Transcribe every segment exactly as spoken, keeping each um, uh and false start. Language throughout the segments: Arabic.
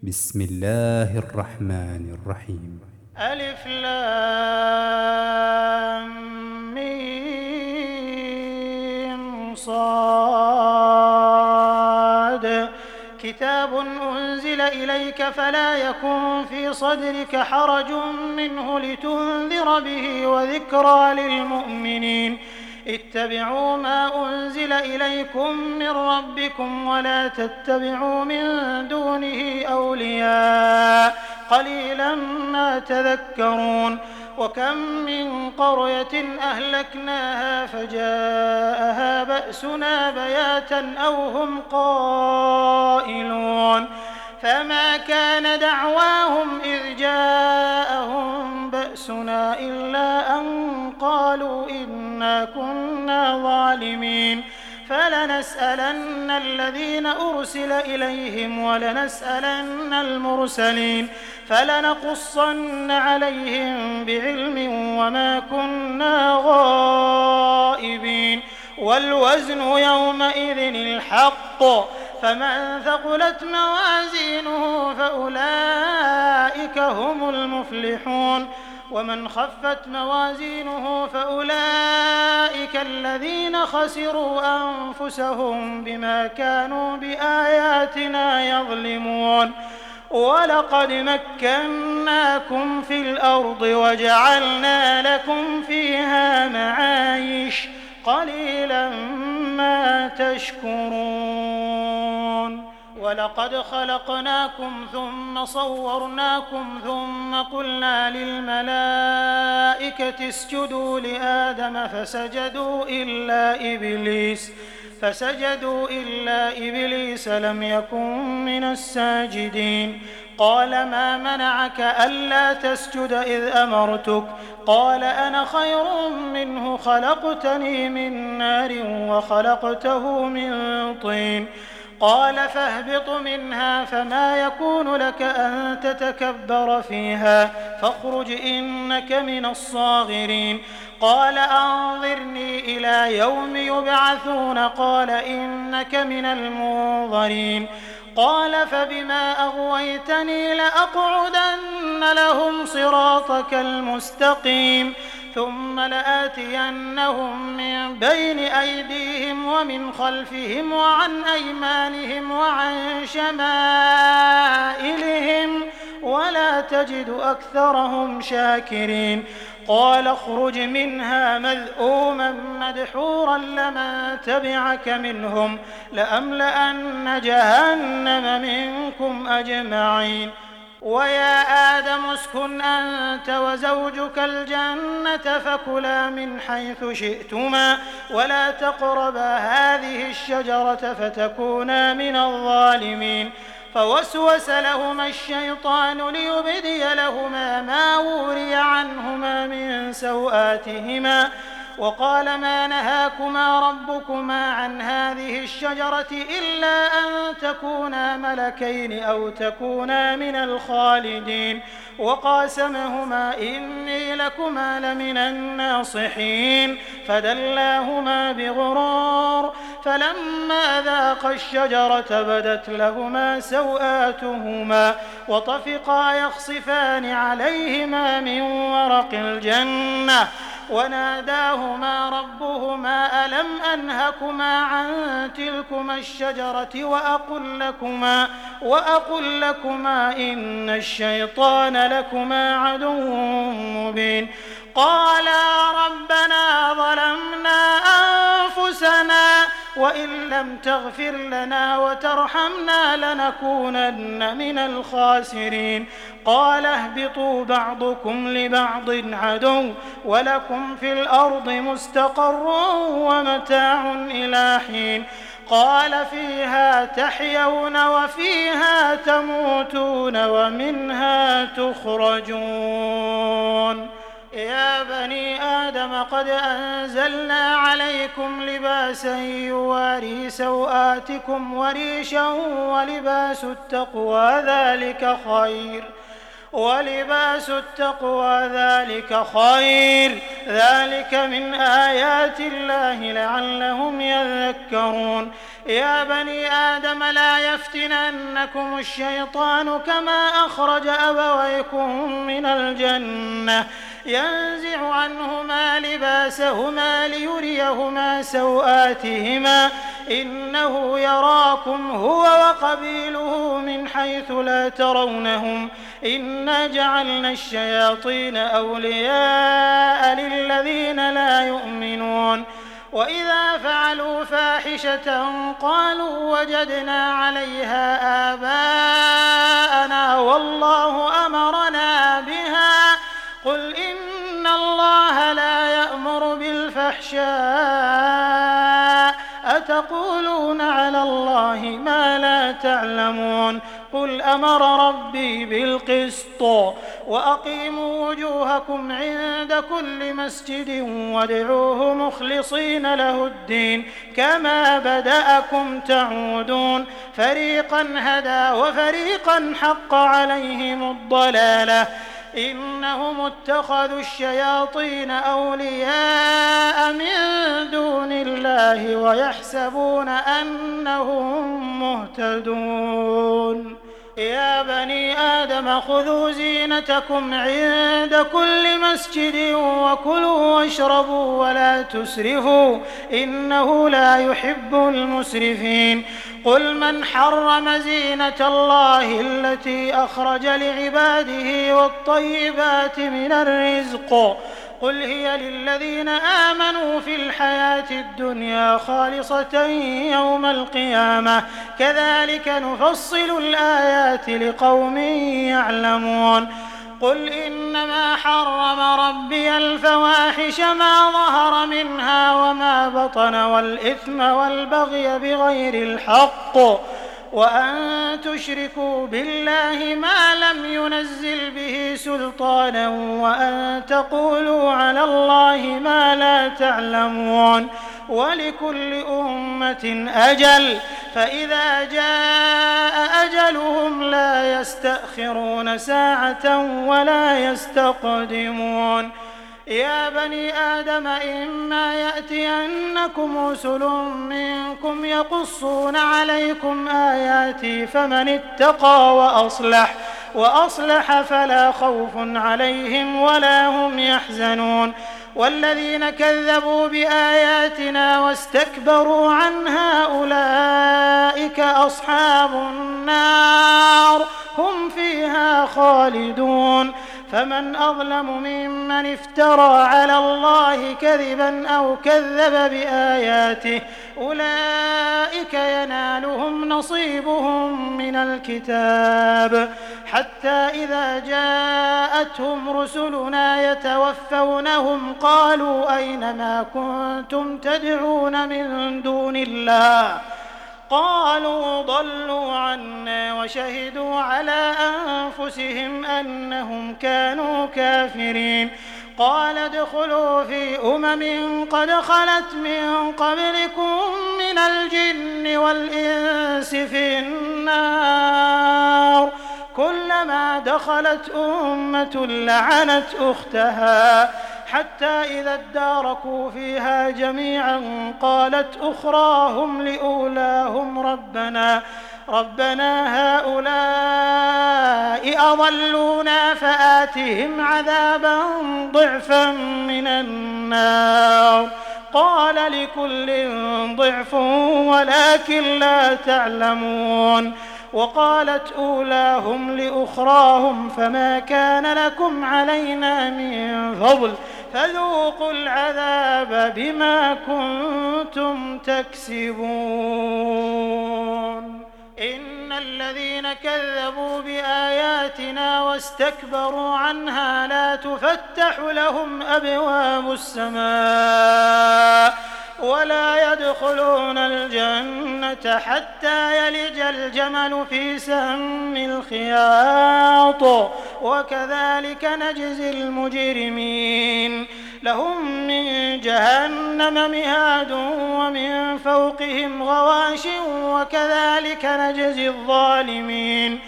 بسم الله الرحمن الرحيم. ألف لام ميم صاد كتاب أنزل إليك فلا يكن في صدرك حرج منه لتنذر به وذكرى للمؤمنين. اتبعوا ما أنزل إليكم من ربكم ولا تتبعوا من دونه أولياء قليلا ما تذكرون. وكم من قرية أهلكناها فجاءها بأسنا بياتا أو هم قائلون فما كان دعواهم إذ جاءهم بأسنا إلا أن قالوا إنا كنا ظالمين. فلنسألن الذين أرسل إليهم ولنسألن المرسلين فلنقصن عليهم بعلم وما كنا غائبين. والوزن يومئذ الحق فمن ثقلت موازينه فأولئك هم المفلحون ومن خفت موازينه فأولئك الذين خسروا أنفسهم بما كانوا بآياتنا يظلمون. ولقد مكناكم في الأرض وجعلنا لكم فيها معايش قليلا ما تشكرون. ولقد خلقناكم ثم صورناكم ثم قلنا للملائكة اسجدوا لآدم فسجدوا إلا إبليس فسجدوا إلا إبليس لم يكن من الساجدين. قال ما منعك ألا تسجد إذ أمرتك؟ قال أنا خير منه خلقتني من نار وخلقته من طين. قال فاهبط منها فما يكون لك أن تتكبر فيها فاخرج إنك من الصاغرين. قال أنظرني إلى يوم يبعثون قال إنك من المنظرين. قال فبما أغويتني لأقعدن لهم صراطك المستقيم ثم لآتينهم من بين أيديهم ومن خلفهم وعن أيمانهم وعن شمائلهم ولا تجد أكثرهم شاكرين. قال اخرج منها مذءوما مدحورا لمن تبعك منهم لأملأن جهنم منكم أجمعين. ويا آدم اسكن أنت وزوجك الجنة فكلا من حيث شئتما ولا تقربا هذه الشجرة فتكونا من الظالمين. فوسوس لهما الشيطان ليبدي لهما ما وري عنهما من سوآتهما وقال ما نهاكما ربكما عن هذه الشجرة إلا أن تكونا ملكين أو تكونا من الخالدين. وقاسمهما إني لكما لمن الناصحين فدلاهما بغرور فلما ذاقا الشجرة بدت لهما سوآتهما وطفقا يخصفان عليهما من ورق الجنة وناداهما ربهما ألم أنهكما عن تلكما الشجرة وأقل لكما, وأقل لكما إن الشيطان لكما عدو مبين. قالا ربنا ظلمنا أنفسنا وإن لم تغفر لنا وترحمنا لنكونن من الخاسرين. قال اهبطوا بعضكم لبعض عدو ولكم في الأرض مستقر ومتاع إلى حين. قال فيها تحيون وفيها تموتون ومنها تخرجون. يا بني آدم قد أنزلنا عليكم لباسا يواري سوآتكم وريشا ولباس التقوى ذلك خير ولباس التقوى ذلك خير ذلك من آيات الله لعلهم يذكرون يا بني آدم لا يفتننكم الشيطان كما أخرج أبويكم من الجنة ينزع عنهما لباسهما ليريهما سوآتهما إنه يراكم هو وقبيله من حيث لا ترونهم إنا جعلنا الشياطين أولياء للذين لا يؤمنون وإذا فعلوا فاحشة قالوا وجدنا عليها آباءنا والله أمرنا بها قل إن الله لا يأمر بالفحشاء أتقولون على الله ما لا تعلمون قل أمر ربي بالقسط وأقيموا وجوهكم عند كل مسجد وادعوه مخلصين له الدين كما بدأكم تعودون فريقا هدى وفريقا حق عليهم الضلالة إنهم اتخذوا الشياطين أولياء من دون الله ويحسبون أنهم مهتدون يا بني آدم خذوا زينتكم عند كل مسجد وكلوا واشربوا ولا تسرفوا إنه لا يحب المسرفين قل من حرم زينة الله التي أخرج لعباده والطيبات من الرزق قل هي للذين آمنوا في الحياة الدنيا خالصة يوم القيامة كذلك نفصل الآيات لقوم يعلمون قل إنما حرم ربي الفواحش ما ظهر منها وما بطن والإثم والبغي بغير الحق وأن تشركوا بالله ما لم ينزل به سلطانا وأن تقولوا على الله ما لا تعلمون ولكل أمة أجل فإذا جاء أجلهم لا يستأخرون ساعة ولا يستقدمون يا بني آدم إما يأتينكم رسل منكم يقصون عليكم آياتي فمن اتقى وأصلح وأصلح فلا خوف عليهم ولا هم يحزنون والذين كذبوا بآياتنا واستكبروا عنها أولئك أصحاب النار هم فيها خالدون فمن أظلم ممن افترى على الله كذبا أو كذب بآياته أولئك ينالهم نصيبهم من الكتاب حتى إذا جاءتهم رسلنا يتوفونهم قالوا أين ما كنتم تدعون من دون الله قالوا ضلوا عنا وشهدوا على أنفسهم أنهم كانوا كافرين قال ادخلوا في أمم قد خلت من قبلكم من الجن والإنس في النار كلما دخلت أمة لعنت أختها حتى إذا اداركوا فيها جميعا قالت أخراهم لأولاهم ربنا ربنا هؤلاء أضلونا فآتهم عذابا ضعفا من النار قال لكل ضعف ولكن لا تعلمون وقالت أولاهم لأخراهم فما كان لكم علينا من فضل فذوقوا العذاب بما كنتم تكسبون إن الذين كذبوا بآياتنا واستكبروا عنها لا تفتح لهم أبواب السماء ولا يدخلون الجنة حتى يلج الجمل في سم الخياط وكذلك نجزي المجرمين لهم من جهنم مهاد ومن فوقهم غواش وكذلك نجزي الظالمين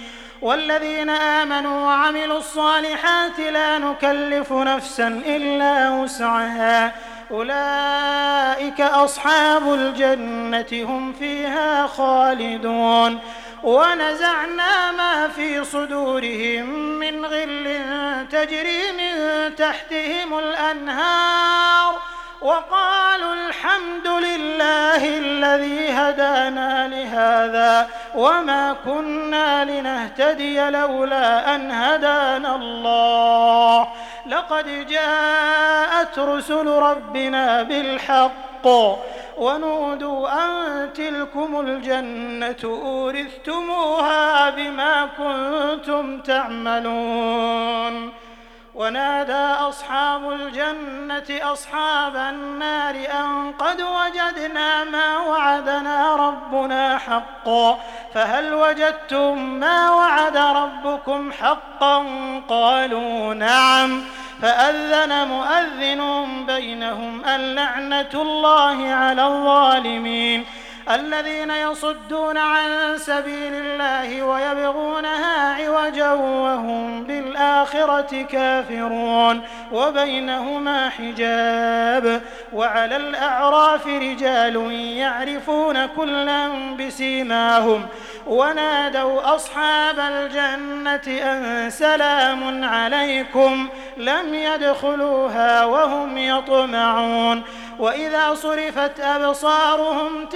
والذين آمنوا وعملوا الصالحات لا نكلف نفسا إلا وسعها أولئك أصحاب الجنة هم فيها خالدون ونزعنا ما في صدورهم من غل تجري من تحتهم الأنهار وقالوا الحمد لله الذي هدانا لهذا وما كنا لنهتدي لولا أن هدانا الله لقد جاءت رسل ربنا بالحق ونودوا أن تلكم الجنة أورثتموها بما كنتم تعملون ونادى أصحاب الجنة أصحاب النار أن قد وجدنا ما وعدنا ربنا حقا فهل وجدتم ما وعد ربكم حقا قالوا نعم فأذن مؤذن بينهم اللعنة الله على الظالمين الذين يصدون عن سبيل الله ويبغونها عوجا وهم بالآخرة كافرون وبينهما حجاب وعلى الأعراف رجال يعرفون كلا بسيماهم ونادوا أصحاب الجنة أن سلام عليكم لم يدخلوها وهم يطمعون وإذا صرفت أبصارهم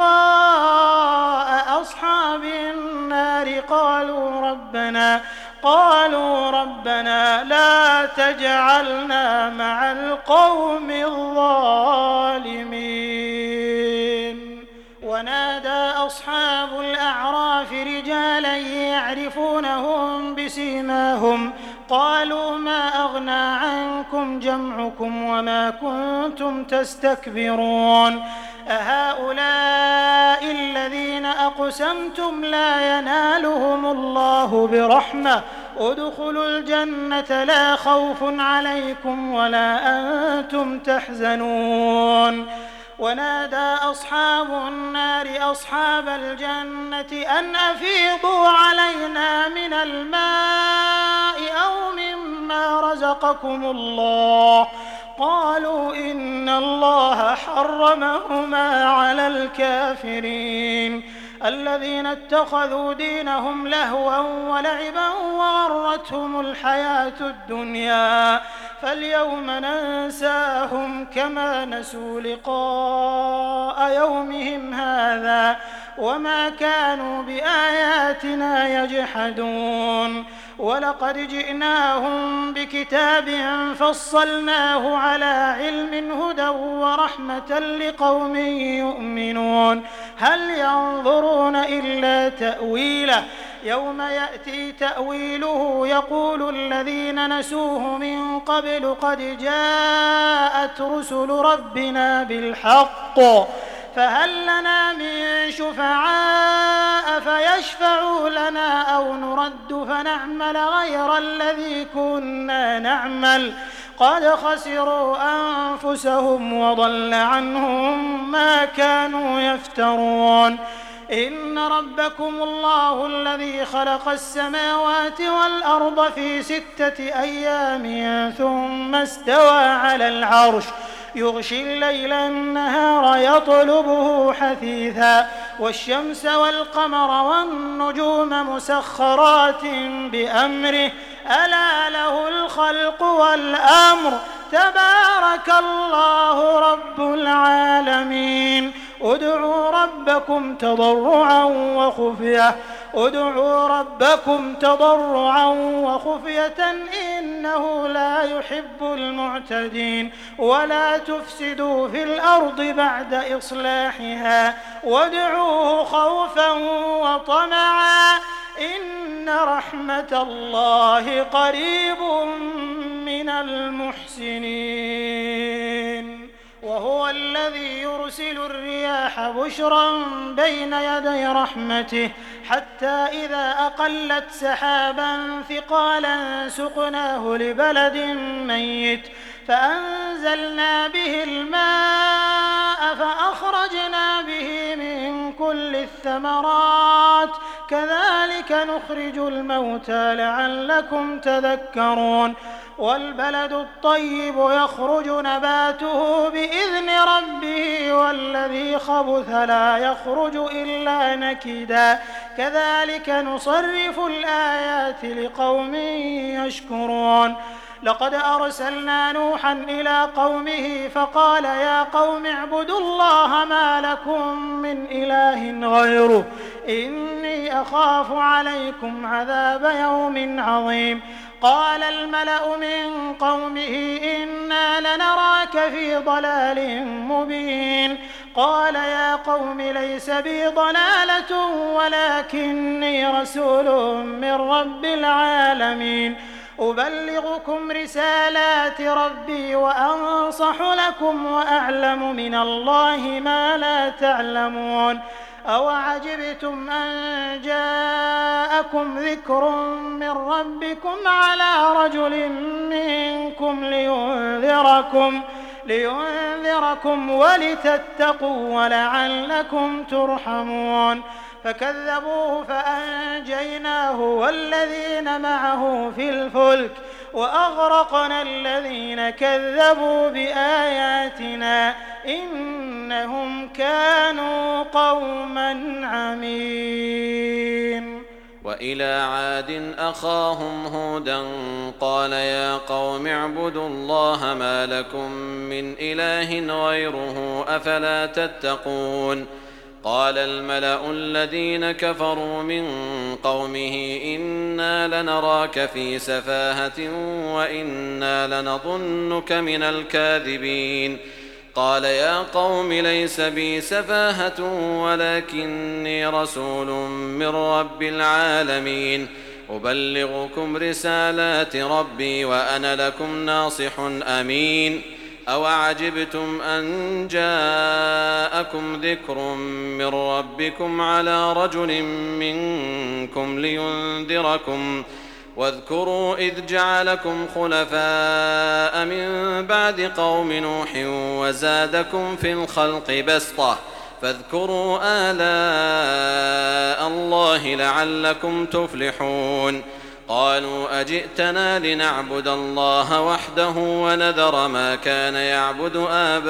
تلقاء أصحاب النار قالوا ربنا قالوا ربنا لا تجعلنا مع القوم الظالمين ونادى أصحاب الأعراف رجالا يعرفونهم بسيماهم قالوا ما أغنى عنكم جمعكم وما كنتم تستكبرون أهؤلاء الذين أقسمتم لا ينالهم الله برحمة ادخلوا الجنة لا خوف عليكم ولا أنتم تحزنون ونادى أصحاب النار أصحاب الجنة أن أفيضوا علينا من الماء أو مما رزقكم الله قالوا إن الله حرمهما على الكافرين الذين اتخذوا دينهم لهوا ولعبا وغرتهم الحياة الدنيا فاليوم ننساهم كما نسوا لقاء يومهم هذا وما كانوا بآياتنا يجحدون ولقد جئناهم بكتاب فصلناه على علم هدى ورحمة لقوم يؤمنون هل ينظرون إلا تأويله يوم يأتي تأويله يقول الذين نسوه من قبل قد جاءت رسل ربنا بالحق فهل لنا من شفعاء فيشفعوا لنا أو نرد فنعمل غير الذي كنا نعمل قد خسروا أنفسهم وضل عنهم ما كانوا يفترون إن ربكم الله الذي خلق السماوات والأرض في ستة أيام ثم استوى على العرش يغشي الليل النهار يطلبه حثيثا والشمس والقمر والنجوم مسخرات بأمره ألا له الخلق والأمر تبارك الله رب العالمين ادعوا ربكم تضرعا وخفية ادعوا ربكم تضرعا وخفية إنه لا يحب المعتدين ولا تفسدوا في الأرض بعد إصلاحها وادعوه خوفا وطمعا إن رحمة الله قريب من المحسنين وهو الذي يرسل الرياح بشرا بين يدي رحمته حتى إذا أقلت سحابا ثقالا سقناه لبلد ميت فأنزلنا به الماء فأخرجنا به من كل الثمرات كذلك نخرج الموتى لعلكم تذكرون والبلد الطيب يخرج نباته بإذن ربه والذي خبث لا يخرج إلا نكدا كذلك نصرف الآيات لقوم يشكرون لقد أرسلنا نوحا إلى قومه فقال يا قوم اعبدوا الله ما لكم من إله غيره إني أخاف عليكم عذاب يوم عظيم قال الملأ من قومه إنا لنراك في ضلال مبين قال يا قوم ليس بي ضلالة ولكني رسول من رب العالمين أبلغكم رسالات ربي وأنصح لكم وأعلم من الله ما لا تعلمون أوعجبتم أن جاءكم ذكر من ربكم على رجل منكم لينذركم, لينذركم ولتتقوا ولعلكم ترحمون فكذبوه فأنجيناه والذين معه في الفلك وأغرقنا الذين كذبوا بآياتنا إنهم كانوا قوما عمين وإلى عاد أخاهم هودا قال يا قوم اعبدوا الله ما لكم من إله غيره أفلا تتقون قال الملأ الذين كفروا من قومه إنا لنراك في سفاهة وإنا لنظنك من الكاذبين قال يا قوم ليس بي سفاهة ولكني رسول من رب العالمين أبلغكم رسالات ربي وأنا لكم ناصح أمين أوعجبتم أن جاءكم ذكر من ربكم على رجل منكم لينذركم واذكروا إذ جعلكم خلفاء من بعد قوم نوح وزادكم في الخلق بسطة فاذكروا آلاء الله لعلكم تفلحون قالوا أجئتنا لنعبد الله وحده ونذر ما كان يعبد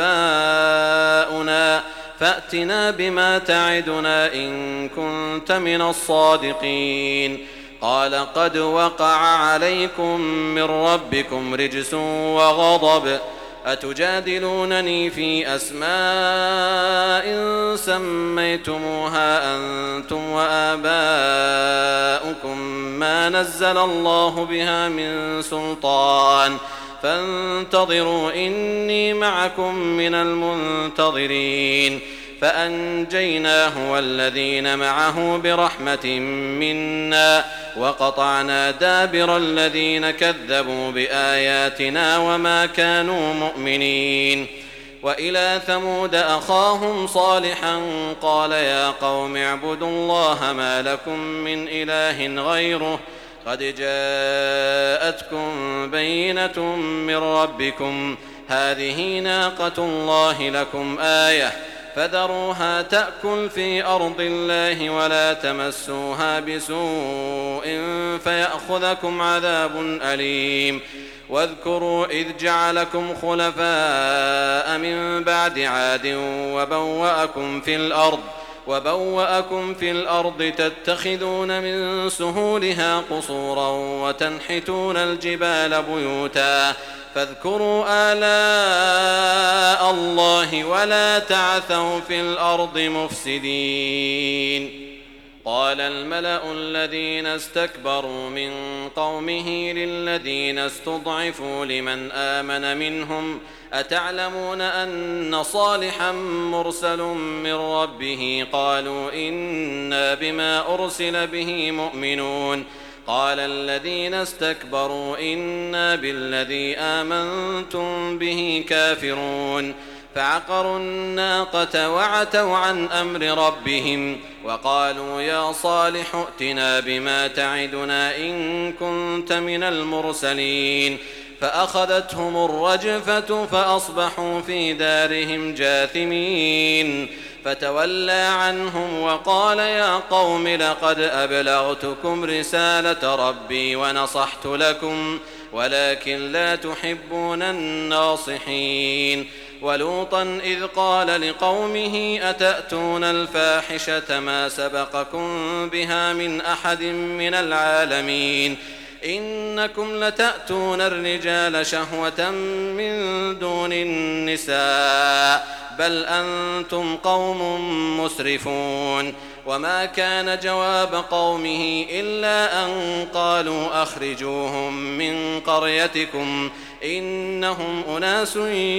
آباؤنا فأتنا بما تعدنا إن كنت من الصادقين قال قد وقع عليكم من ربكم رجس وغضب أتجادلونني في أسماء سميتموها أنتم وآباؤكم ما نزل الله بها من سلطان فانتظروا إني معكم من المنتظرين فأنجيناه والذين معه برحمة منا وقطعنا دابر الذين كذبوا بآياتنا وما كانوا مؤمنين وإلى ثمود أخاهم صالحا قال يا قوم اعبدوا الله ما لكم من إله غيره قد جاءتكم بينة من ربكم هذه ناقة الله لكم آية فذروها تأكل في أرض الله ولا تمسوها بسوء فيأخذكم عذاب أليم واذكروا إذ جعلكم خلفاء من بعد عاد وبوأكم في الأرض وبوأكم في الأرض تتخذون من سهولها قصورا وتنحتون الجبال بيوتا فاذكروا آلاء الله ولا تعثوا في الأرض مفسدين قال الملأ الذين استكبروا من قومه للذين استضعفوا لمن آمن منهم أتعلمون أن صالحا مرسل من ربه قالوا إنا بما أرسل به مؤمنون قال الذين استكبروا إنا بالذي آمنتم به كافرون فعقروا الناقة وعتوا عن أمر ربهم وقالوا يا صالح ائتنا بما تعدنا إن كنت من المرسلين فأخذتهم الرجفة فأصبحوا في دارهم جاثمين فتولى عنهم وقال يا قوم لقد أبلغتكم رسالة ربي ونصحت لكم ولكن لا تحبون الناصحين. ولوطا إذ قال لقومه أتأتون الفاحشة ما سبقكم بها من أحد من العالمين إنكم لتأتون الرجال شهوة من دون النساء بل أنتم قوم مسرفون. وما كان جواب قومه إلا أن قالوا أخرجوهم من قريتكم إنهم أناس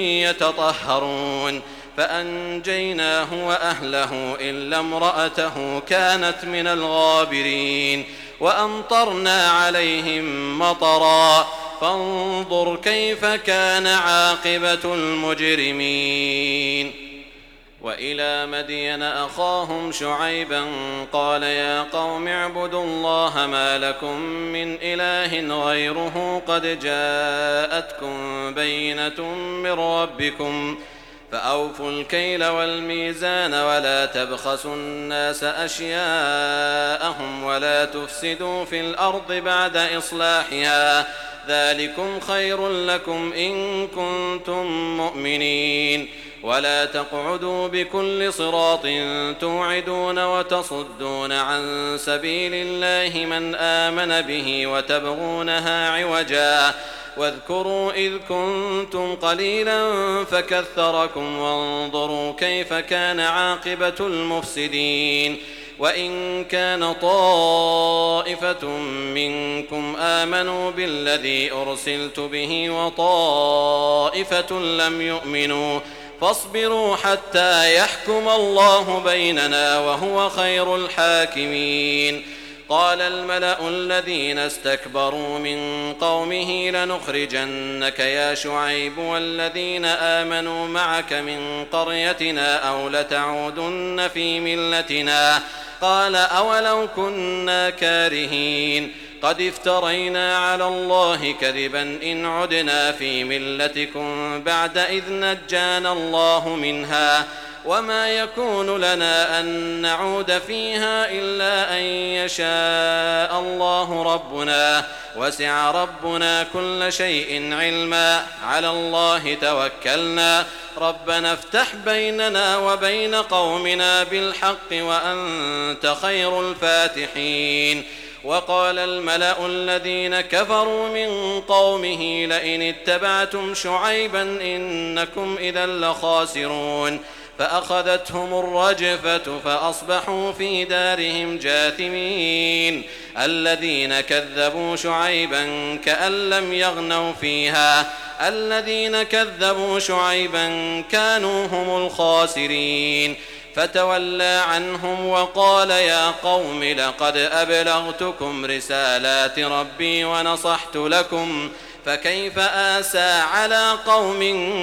يتطهرون. فأنجيناه وأهله إلا امرأته كانت من الغابرين وأمطرنا عليهم مطرا فانظر كيف كان عاقبة المجرمين. وإلى مدين أخاهم شعيبا قال يا قوم اعبدوا الله ما لكم من إله غيره قد جاءتكم بينة من ربكم فأوفوا الكيل والميزان ولا تبخسوا الناس أشياءهم ولا تفسدوا في الأرض بعد إصلاحها ذلكم خير لكم إن كنتم مؤمنين. ولا تقعدوا بكل صراط توعدون وتصدون عن سبيل الله من آمن به وتبغونها عوجا واذكروا إذ كنتم قليلا فكثركم وانظروا كيف كان عاقبة المفسدين. وإن كان طائفة منكم آمنوا بالذي أرسلت به وطائفة لم يؤمنوا فاصبروا حتى يحكم الله بيننا وهو خير الحاكمين. قال الملأ الذين استكبروا من قومه لنخرجنك يا شعيب والذين آمنوا معك من قريتنا أو لتعودن في ملتنا قال أولو كنا كارهين قد افترينا على الله كذبا إن عدنا في ملتكم بعد إذ نجانا الله منها وما يكون لنا أن نعود فيها إلا أن يشاء الله ربنا وسع ربنا كل شيء علما على الله توكلنا ربنا افتح بيننا وبين قومنا بالحق وأنت خير الفاتحين. وقال الملأ الذين كفروا من قومه لئن اتبعتم شعيبا إنكم إذا لخاسرون فأخذتهم الرجفة فأصبحوا في دارهم جاثمين. الذين كذبوا شعيبا كأن لم يغنوا فيها الذين كذبوا شعيبا كانوا هم الخاسرين. فتولى عنهم وقال يا قوم لقد أبلغتكم رسالات ربي ونصحت لكم فكيف آسى على قوم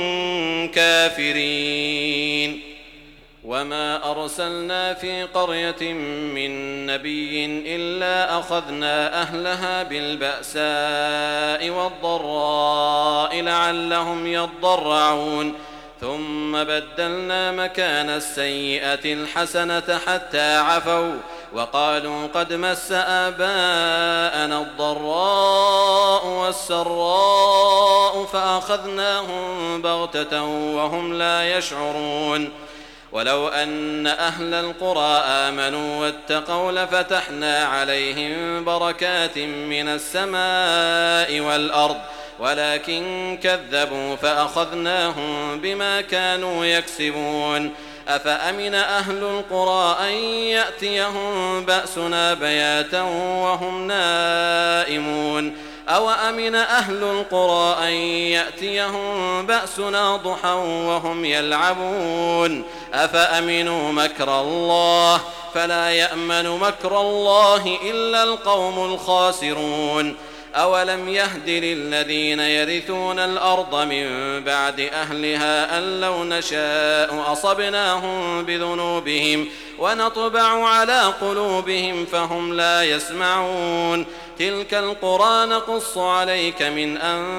كافرين. وما أرسلنا في قرية من نبي إلا أخذنا أهلها بالبأساء والضراء لعلهم يضرعون ثم بدلنا مكان السيئة الحسنة حتى عفوا وقالوا قد مس آباءنا الضراء والسراء فأخذناهم بغتة وهم لا يشعرون. ولو أن أهل القرى آمنوا واتقوا لفتحنا عليهم بركات من السماء والأرض ولكن كذبوا فأخذناهم بما كانوا يكسبون. أفأمن أهل القرى أن يأتيهم بأسنا بياتا وهم نائمون أو أمن أهل القرى أن يأتيهم بأسنا ضحى وهم يلعبون أفأمنوا مكر الله فلا يأمن مكر الله إلا القوم الخاسرون. أولم يهد للذين يرثون الأرض من بعد أهلها أن لو نشاء أصبناهم بذنوبهم ونطبع على قلوبهم فهم لا يسمعون تلك القرى نقص عليك من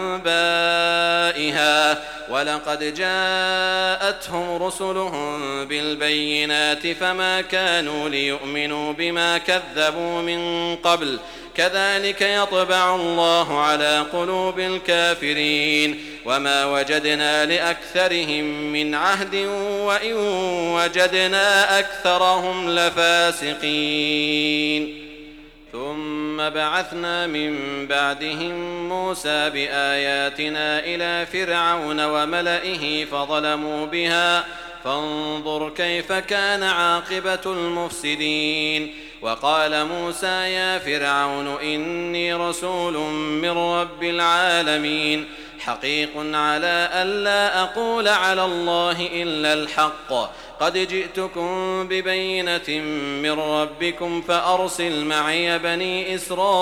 أنبائها ولقد جاءتهم رسلهم بالبينات فما كانوا ليؤمنوا بما كذبوا من قبل كذلك يطبع الله على قلوب الكافرين وما وجدنا لأكثرهم من عهد وإن وجدنا أكثرهم لفاسقين ثم بعثنا من بعدهم موسى بآياتنا إلى فرعون وملئه فظلموا بها فانظر كيف كان عاقبة المفسدين وقال موسى يا فرعون إني رسول من رب العالمين حقيق على ألا أقول على الله إلا الحق قد جئتكم ببينة من ربكم فأرسل معي بني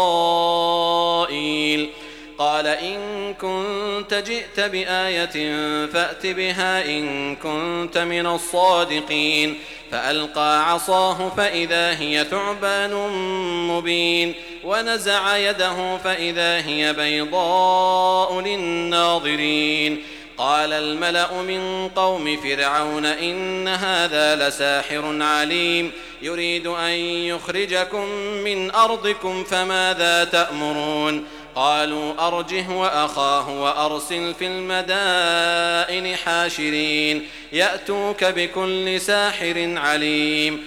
إسرائيل قال إن كنت جئت بآية فأت بها إن كنت من الصادقين فألقى عصاه فإذا هي ثعبان مبين ونزع يده فإذا هي بيضاء للناظرين قال الملأ من قوم فرعون إن هذا لساحر عليم يريد أن يخرجكم من أرضكم فماذا تأمرون قالوا أرجه وأخاه وأرسل في المدائن حاشرين يأتوك بكل ساحر عليم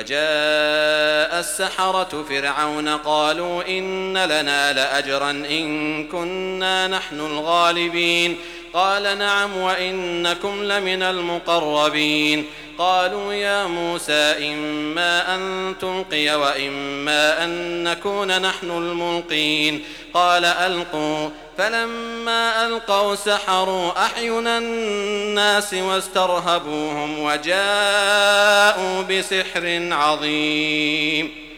وجاء السحرة فرعون قالوا إن لنا لأجرا إن كنا نحن الغالبين قال نعم وإنكم لمن المقربين قالوا يا موسى إما أن تلقي وإما أن نكون نحن الملقين قال ألقوا فلما ألقوا سحروا أعين الناس واسترهبوهم وجاءوا بسحر عظيم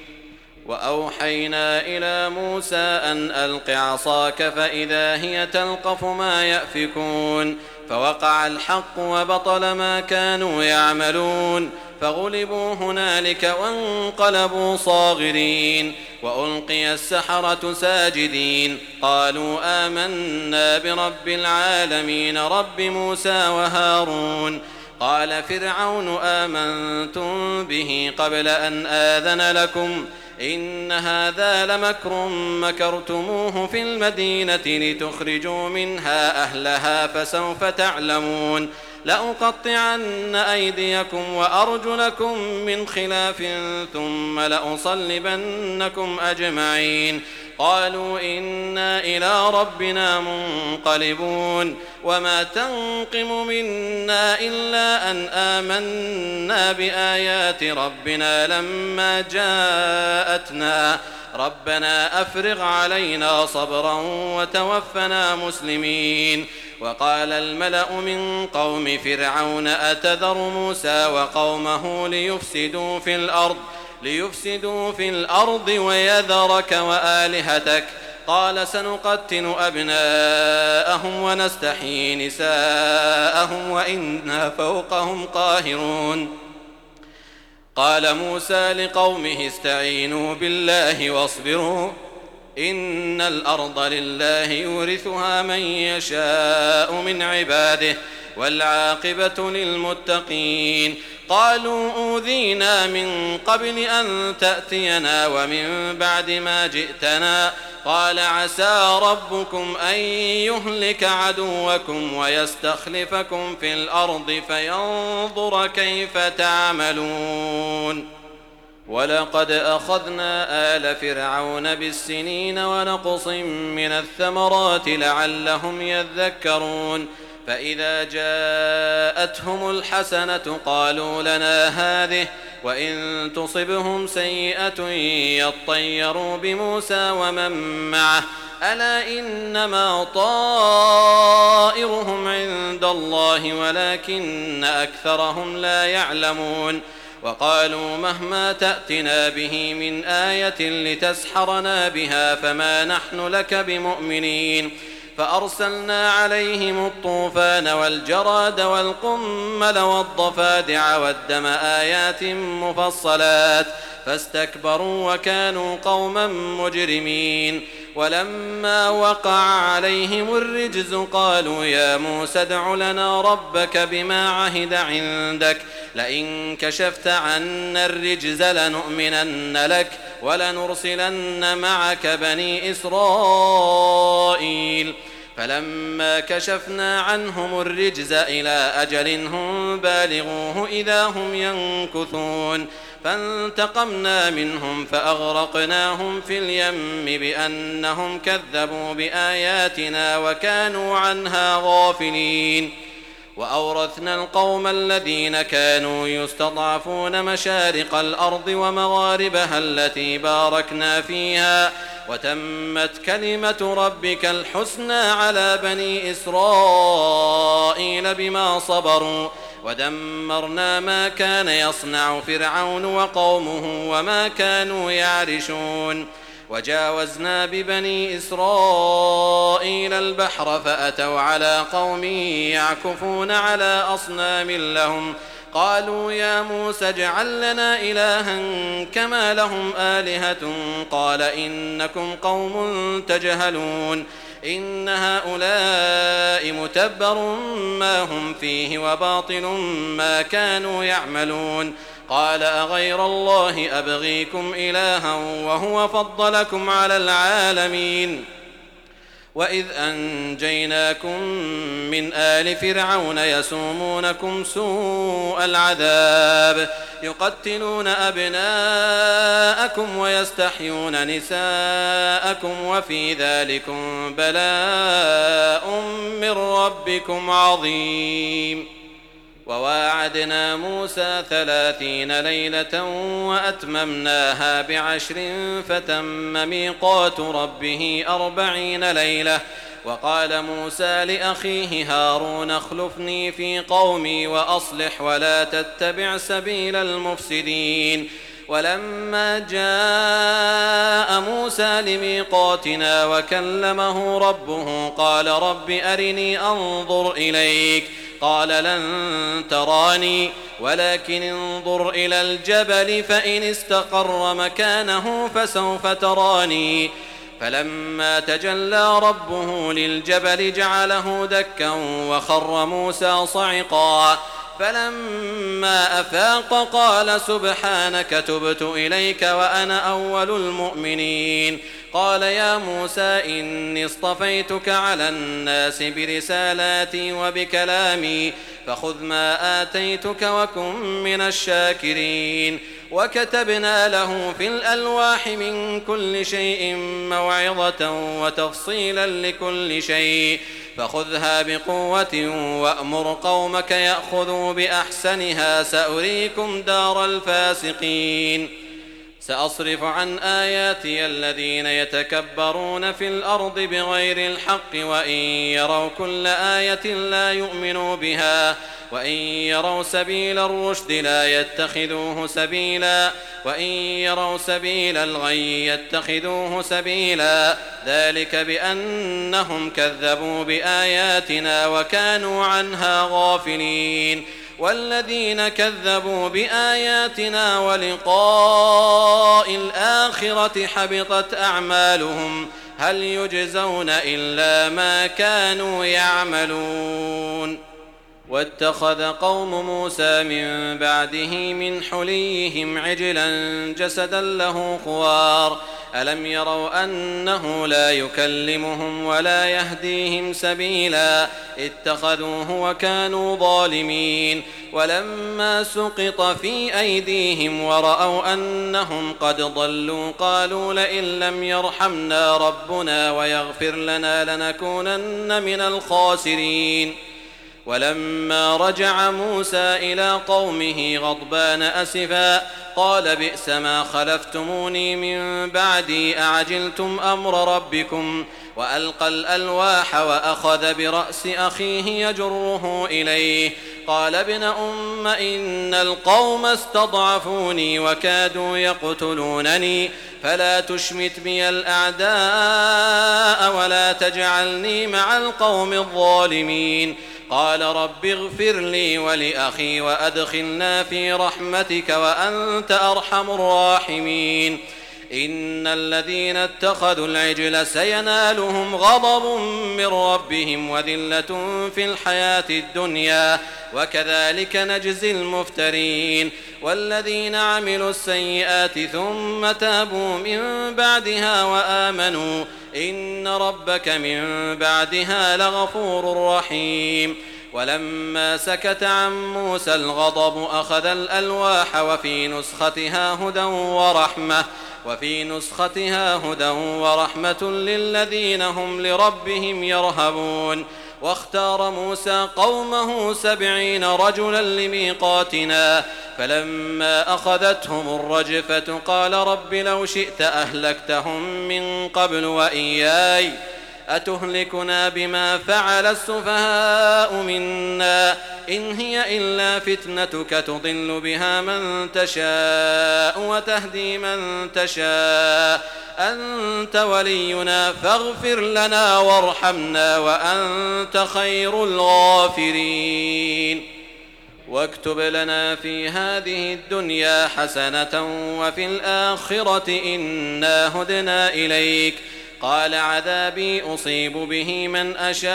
وأوحينا إلى موسى أن ألق عصاك فإذا هي تلقف ما يأفكون فوقع الحق وبطل ما كانوا يعملون فغلبوا هنالك وانقلبوا صاغرين وألقي السحرة ساجدين قالوا آمنا برب العالمين رب موسى وهارون قال فرعون آمنتم به قبل أن آذن لكم إن هذا لمكر مكرتموه في المدينة لتخرجوا منها أهلها فسوف تعلمون لأقطعن أيديكم وأرجلكم من خلاف ثم لأصلبنكم أجمعين قالوا إنا إلى ربنا منقلبون وما تنقم منا إلا أن آمنا بآيات ربنا لما جاءتنا ربنا أفرغ علينا صبرا وتوفنا مسلمين وقال الملأ من قوم فرعون أتذر موسى وقومه ليفسدوا في الأرض ليفسدوا في الأرض ويذرك وآلهتك قال سنقتل أبناءهم ونستحيي نساءهم وإنا فوقهم قاهرون قال موسى لقومه استعينوا بالله واصبروا إن الأرض لله يورثها من يشاء من عباده والعاقبة للمتقين قالوا أوذينا من قبل أن تأتينا ومن بعد ما جئتنا قال عسى ربكم أن يهلك عدوكم ويستخلفكم في الأرض فينظر كيف تعملون ولقد أخذنا آل فرعون بالسنين ونقص من الثمرات لعلهم يذكرون فإذا جاءتهم الحسنة قالوا لنا هذه وإن تصبهم سيئة يطيروا بموسى ومن معه ألا إنما طائرهم عند الله ولكن أكثرهم لا يعلمون وقالوا مهما تأتنا به من آية لتسحرنا بها فما نحن لك بمؤمنين فأرسلنا عليهم الطوفان والجراد والقمل والضفادع والدم آيات مفصلات فاستكبروا وكانوا قوما مجرمين. ولما وقع عليهم الرجز قالوا يا موسى ادع لنا ربك بما عهد عندك لئن كشفت عنا الرجز لنؤمنن لك ولنرسلن معك بني إسرائيل. فلما كشفنا عنهم الرجز إلى أجل هم بالغوه إذا هم ينكثون فانتقمنا منهم فأغرقناهم في اليم بأنهم كذبوا بآياتنا وكانوا عنها غافلين. وأورثنا القوم الذين كانوا يستضعفون مشارق الأرض ومغاربها التي باركنا فيها وتمت كلمة ربك الحسنى على بني إسرائيل بما صبروا ودمرنا ما كان يصنع فرعون وقومه وما كانوا يعرشون. وجاوزنا ببني إسرائيل البحر فأتوا على قوم يعكفون على أصنام لهم قالوا يا موسى اجعل لنا إلها كما لهم آلهة قال إنكم قوم تجهلون إن هؤلاء متبر ما هم فيه وباطل ما كانوا يعملون. قال أغير الله أبغيكم إلها وهو فضلكم على العالمين. وإذ أنجيناكم من آل فرعون يسومونكم سوء العذاب يقتلون أبناءكم ويستحيون نساءكم وفي ذلكم بلاء من ربكم عظيم. وواعدنا موسى ثلاثين ليلة وأتممناها بعشر فتم ميقات ربه أربعين ليلة. وقال موسى لأخيه هارون اخلفني في قومي وأصلح ولا تتبع سبيل المفسدين. ولما جاء موسى لميقاتنا وكلمه ربه قال رب أرني أنظر إليك قال لن تراني ولكن انظر إلى الجبل فإن استقر مكانه فسوف تراني. فلما تجلى ربه للجبل جعله دكا وخر موسى صعقا فلما أفاق قال سبحانك تبت إليك وأنا أول المؤمنين. قال يا موسى إني اصطفيتك على الناس برسالاتي وبكلامي فخذ ما آتيتك وكن من الشاكرين. وكتبنا له في الألواح من كل شيء موعظة وتفصيلا لكل شيء فخذها بقوة وأمر قومك يأخذوا بأحسنها سأريكم دار الفاسقين. سأصرف عن آياتي الذين يتكبرون في الأرض بغير الحق وإن يروا كل آية لا يؤمنوا بها وإن يروا سبيل الرشد لا يتخذوه سبيلا وإن يروا سبيل الغي يتخذوه سبيلا ذلك بأنهم كذبوا بآياتنا وكانوا عنها غافلين. والذين كذبوا بآياتنا ولقاء الآخرة حبطت أعمالهم هل يجزون إلا ما كانوا يعملون. واتخذ قوم موسى من بعده من حليهم عجلا جسدا له خوار ألم يروا أنه لا يكلمهم ولا يهديهم سبيلا اتخذوه وكانوا ظالمين. ولما سقط في أيديهم ورأوا أنهم قد ضلوا قالوا لئن لم يرحمنا ربنا ويغفر لنا لنكونن من الخاسرين. ولما رجع موسى إلى قومه غضبان أسفا قال بئس ما خلفتموني من بعدي أعجلتم أمر ربكم وألقى الألواح وأخذ برأس أخيه يجره إليه قال ابن أم إن القوم استضعفوني وكادوا يقتلونني فلا تشمت بي الأعداء ولا ولا تجعلني مع القوم الظالمين. قال رب اغفر لي ولأخي وأدخلنا في رحمتك وأنت أرحم الراحمين. إن الذين اتخذوا العجل سينالهم غضب من ربهم وذلة في الحياة الدنيا وكذلك نجزي المفترين. والذين عملوا السيئات ثم تابوا من بعدها وآمنوا إن ربك من بعدها لغفور رحيم. ولما سكت عن موسى الغضب أخذ الألواح وفي نسختها هدى ورحمة وفي نسختها هدى ورحمة للذين هم لربهم يرهبون. واختار موسى قومه سبعين رجلا لميقاتنا فلما أخذتهم الرجفة قال رب لو شئت أهلكتهم من قبل وإياي أتهلكنا بما فعل السفهاء منا إن هي إلا فتنتك تضل بها من تشاء وتهدي من تشاء أنت ولينا فاغفر لنا وارحمنا وأنت خير الغافرين. واكتب لنا في هذه الدنيا حسنة وفي الآخرة إنا هدنا إليك. قال عذابي أصيب به من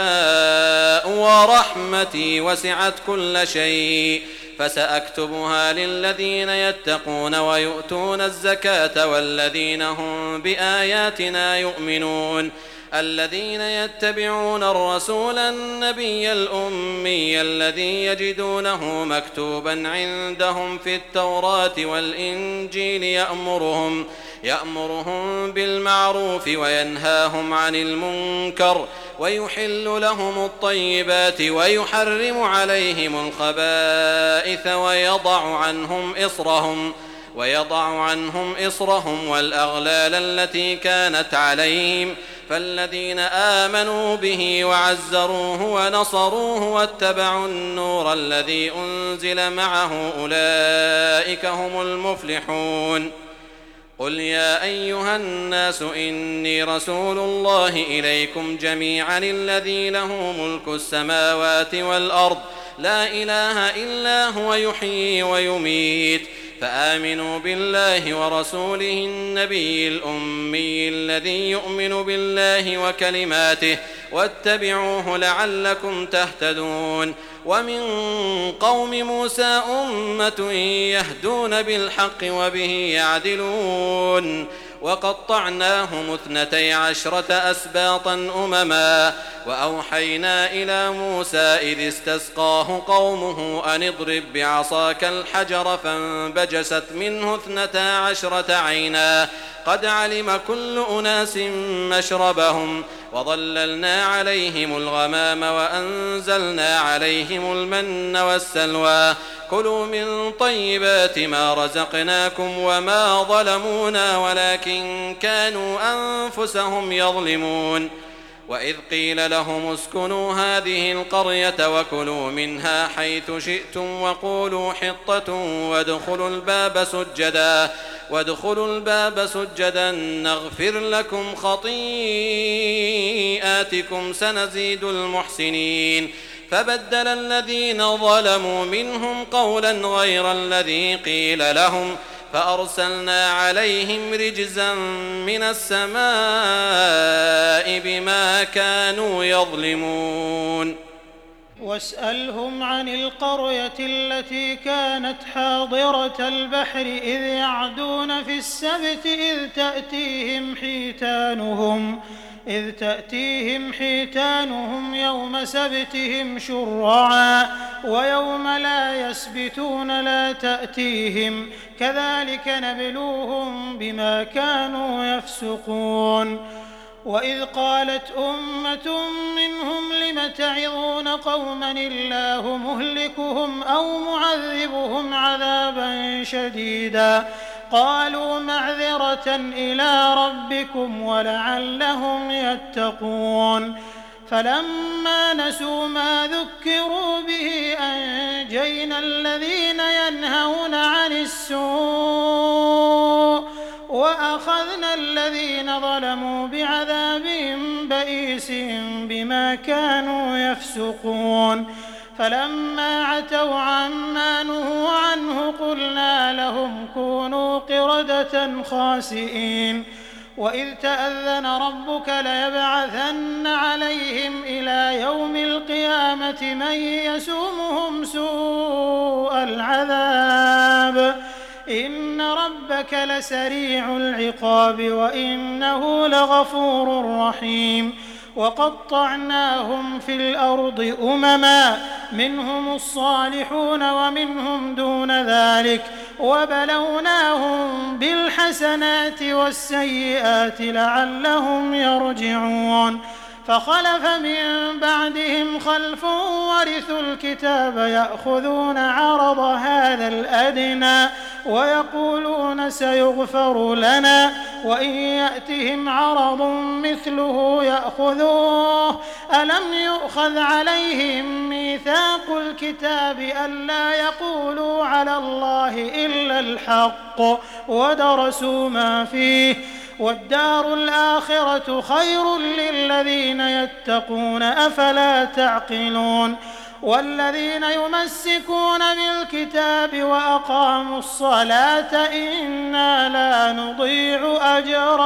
أشاء ورحمتي وسعت كل شيء فسأكتبها للذين يتقون ويؤتون الزكاة والذين هم بآياتنا يؤمنون. الذين يتبعون الرسول النبي الأمي الذي يجدونه مكتوبا عندهم في التوراة والإنجيل يأمرهم يأمرهم بالمعروف وينهاهم عن المنكر ويحل لهم الطيبات ويحرم عليهم الخبائث ويضع عنهم إصرهم ويضع عنهم إصرهم والأغلال التي كانت عليهم. فالذين آمنوا به وعزروه ونصروه واتبعوا النور الذي أنزل معه أولئك هم المفلحون. قل يا أيها الناس إني رسول الله إليكم جميعا الذي له ملك السماوات والأرض لا إله إلا هو يحيي ويميت فآمنوا بالله ورسوله النبي الأمي الذي يؤمن بالله وكلماته واتبعوه لعلكم تهتدون. ومن قوم موسى أمة يهدون بالحق وبه يعدلون. وقطعناهم اثنتي عشرة أسباطا أمما وأوحينا إلى موسى إذ استسقاه قومه أن اضرب بعصاك الحجر فانبجست منه اثنتا عشرة عينا قد علم كل أناس مشربهم وظللنا عليهم الغمام وأنزلنا عليهم المن والسلوى كلوا من طيبات ما رزقناكم وما ظلمونا ولكن كانوا أنفسهم يظلمون. وإذ قيل لهم اسكنوا هذه القرية وكلوا منها حيث شئتم وقولوا حطة وادخلوا الباب سجدا وادخلوا الباب سجدا نغفر لكم خطيئاتكم سنزيد المحسنين. فبدل الذين ظلموا منهم قولا غير الذي قيل لهم فأرسلنا عليهم رجزا من السماء بما كانوا يظلمون. واسألهم عن القرية التي كانت حاضرة البحر إذ يعدون في السبت إذ تأتيهم حيتانهم إذ تأتيهم حيتانهم يوم سبتهم شرعا ويوم لا يسبتون لا تأتيهم كذلك نبلوهم بما كانوا يفسقون. وإذ قالت أمة منهم لم تعظون قوما الله مهلكهم أو معذبهم عذابا شديدا قالوا معذرة إلى ربكم ولعلهم يتقون. فلما نسوا ما ذكروا به أنجينا الذين ينهون عن السوء وأخذنا الذين ظلموا بعذاب بئيس بما كانوا يفسقون فلما عتوا عما نهوا عنه قلنا لهم كونوا قردة خاسئين وإذ تأذن ربك ليبعثن عليهم إلى يوم القيامة من يسومهم سوء العذاب إن ربك لسريع العقاب وإنه لغفور رحيم وقطعناهم في الأرض أمما منهم الصالحون ومنهم دون ذلك وبلوناهم بالحسنات والسيئات لعلهم يرجعون فخلف من بعدهم خلف ورثوا الكتاب يأخذون عرض هذا الأدنى ويقولون سيغفر لنا وإن يأتهم عرض مثله يأخذوه ألم يؤخذ عليهم ميثاق الكتاب ألا يقولوا على الله إلا الحق ودرسوا ما فيه والدار الآخرة خير للذين يتقون أفلا تعقلون والذين يمسكون بالكتاب وأقاموا الصلاة إنا لا نضيع أجر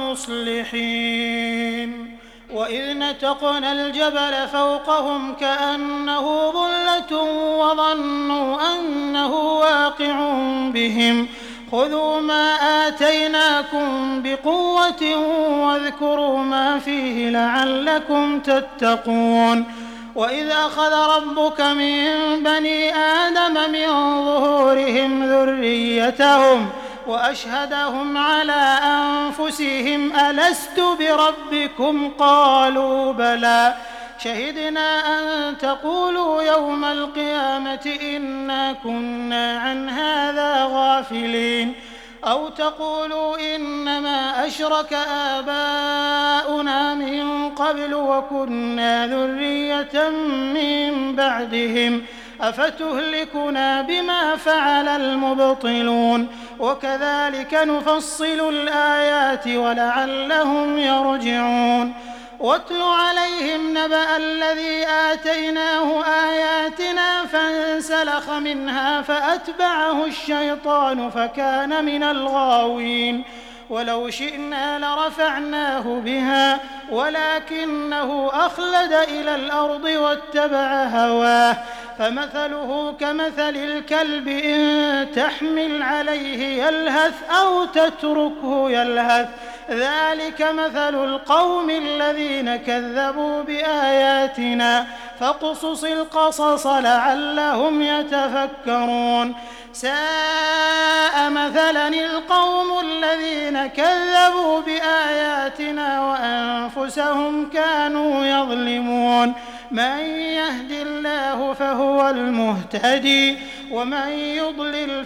المصلحين وإذ نتقنا الجبل فوقهم كأنه ظلة وظنوا أنه واقع بهم خذوا ما آتيناكم بقوة واذكروا ما فيه لعلكم تتقون وإذ أخذ ربك من بني آدم من ظهورهم ذريتهم وأشهدهم على أنفسهم ألست بربكم قالوا بلى شهدنا أن تقولوا يوم القيامة إنا كنا عن هذا غافلين أو تقولوا إنما أشرك آباؤنا من قبل وكنا ذرية من بعدهم أفتهلكنا بما فعل المبطلون وكذلك نفصل الآيات ولعلهم يرجعون واتل عليهم نبأ الذي آتيناه آياتنا فانسلخ منها فأتبعه الشيطان فكان من الغاوين ولو شئنا لرفعناه بها ولكنه أخلد إلى الأرض واتبع هواه فمثله كمثل الكلب إن تحمل عليه يلهث أو تتركه يلهث ذلك مثل القوم الذين كذبوا بآياتنا فاقصص القصص لعلهم يتفكرون ساء مثلا القوم الذين كذبوا بآياتنا وأنفسهم كانوا يظلمون من يهد الله فهو المهتدي ومن يضلل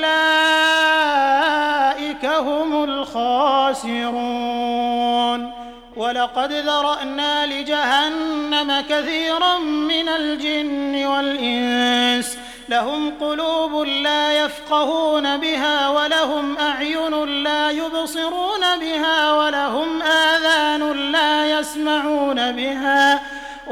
فأولئك هم الخاسرون ولقد ذرأنا لجهنم كثيرا من الجن والإنس لهم قلوب لا يفقهون بها ولهم أعين لا يبصرون بها ولهم آذان لا يسمعون بها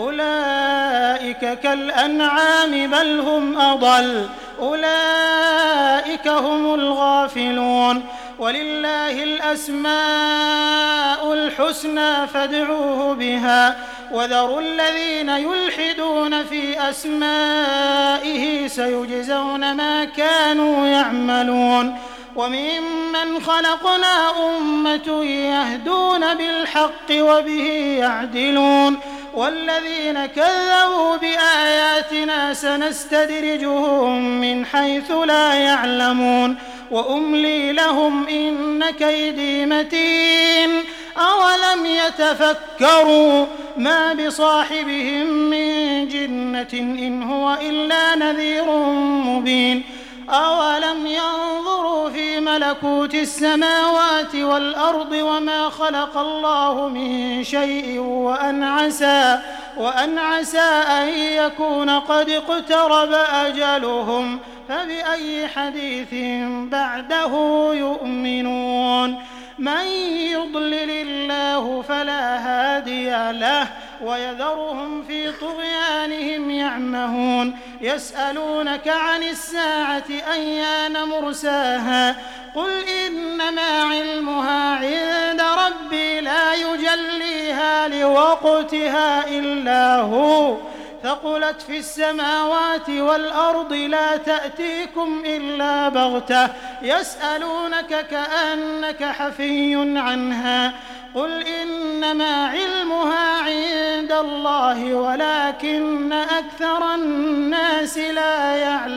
أولئك كالأنعام بل هم أضل أولئك هم الغافلون ولله الأسماء الحسنى فادعوه بها وذروا الذين يلحدون في أسمائه سيجزون ما كانوا يعملون وممن خلقنا أمة يهدون بالحق وبه يعدلون والذين كذبوا بآياتنا سنستدرجهم من حيث لا يعلمون وأملي لهم إن كيدي متين أولم يتفكروا ما بصاحبهم من جنة إن هو إلا نذير مبين أولم ينظروا في ملكوت السماوات والأرض وما خلق الله من شيء وأن عسى, وأن عسى أن يكون قد اقترب أجلهم فبأي حديث بعده يؤمنون من يضلل الله فلا هادي له ويذرهم في طغيانهم يعمهون يسألونك عن الساعة أيان مرساها قل إنما علمها عند ربي لا يجليها لوقتها إلا هو ثقلت في السماوات والأرض لا تأتيكم إلا بغتة يسألونك كأنك حفي عنها قل إنما علمها عند الله ولكن أكثر الناس لا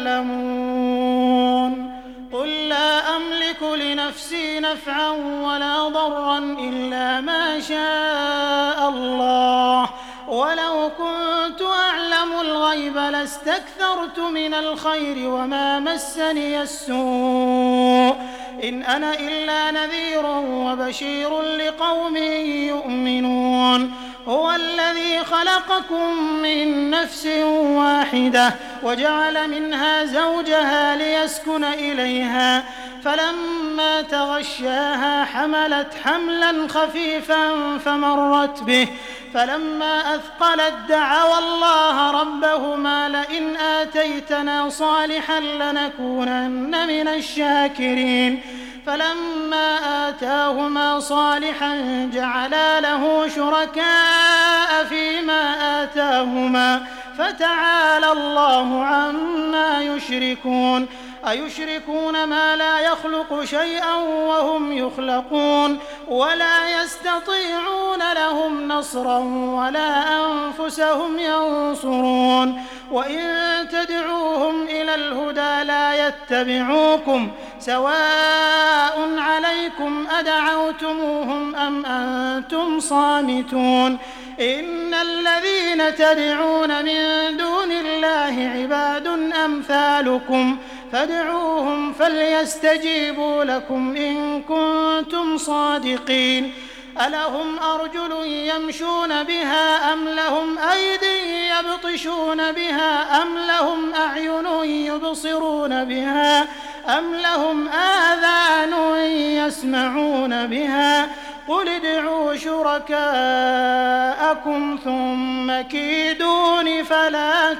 يعلمون قل لا أملك لنفسي نفعا ولا ضرا إلا ما شاء الله ولو كنت أعلم الغيب لاستكثرت من الخير وما مسني السوء إن أنا إلا نذير وبشير لقوم يؤمنون هو الذي خلقكم من نفس واحدة وجعل منها زوجها ليسكن إليها فلما تغشاها حملت حملا خفيفا فمرت به فلما أثقلت دعوا الله ربهما لئن آتيتنا صالحا لنكونن من الشاكرين فلما آتاهما صالحا جعلا له شركاء فيما آتاهما فتعالى الله عما يشركون أيشركون ما لا يخلق شيئا وهم يخلقون ولا يستطيعون لهم نصرا ولا أنفسهم ينصرون وإن تدعوهم إلى الهدى لا يتبعوكم سواء عليكم أدعوتموهم أم أنتم صامتون إن الذين تدعون من دون الله عباد أمثالكم فادعوهم فليستجيبوا لكم إن كنتم صادقين ألهم أرجل يمشون بها أم لهم أيد يبطشون بها أم لهم أعين يبصرون بها أم لهم آذان يسمعون بها قل ادعوا شركاءكم ثم كيدون فلا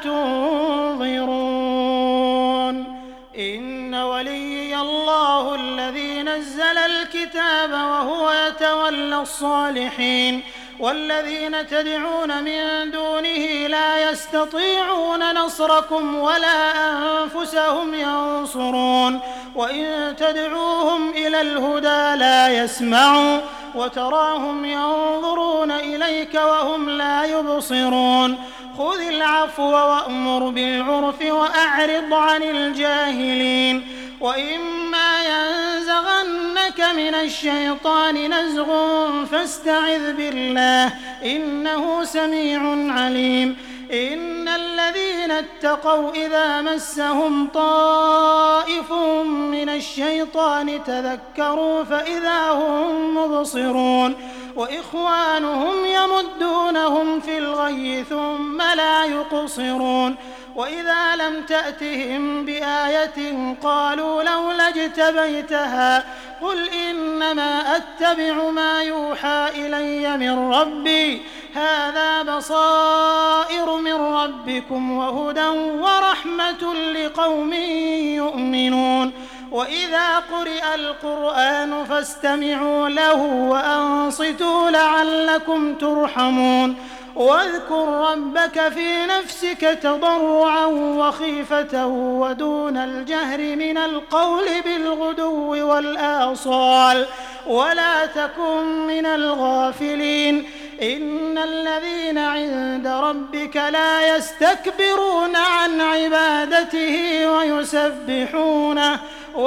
تنظرون إن وليي الله الذي نزل الكتاب وهو يتولى الصالحين والذين تدعون من دونه لا يستطيعون نصركم ولا أنفسهم ينصرون وإن تدعوهم إلى الهدى لا يسمعوا وتراهم ينظرون إليك وهم لا يبصرون خذ العفو وأمر بالعرف وأعرض عن الجاهلين وإما ينزغنك من الشيطان نزغ فاستعذ بالله إنه سميع عليم إن الذين اتقوا إذا مسهم طائف من الشيطان تذكروا فإذا هم مبصرون وإخوانهم يمدونهم في الغي ثم لا يقصرون وإذا لم تأتهم بآية قالوا لولا اجتبيتها قل إنما أتبع ما يوحى إلي من ربي هذا بصائر من ربكم وهدى ورحمة لقوم يؤمنون وإذا قرئ القرآن فاستمعوا له وأنصتوا لعلكم ترحمون واذكر ربك في نفسك تضرعا وخيفة ودون الجهر من القول بالغدو والآصال ولا تكن من الغافلين إن الذين عند ربك لا يستكبرون عن عبادته ويسبحونه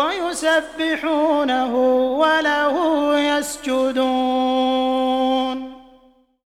ويسبحونه وله يسجدون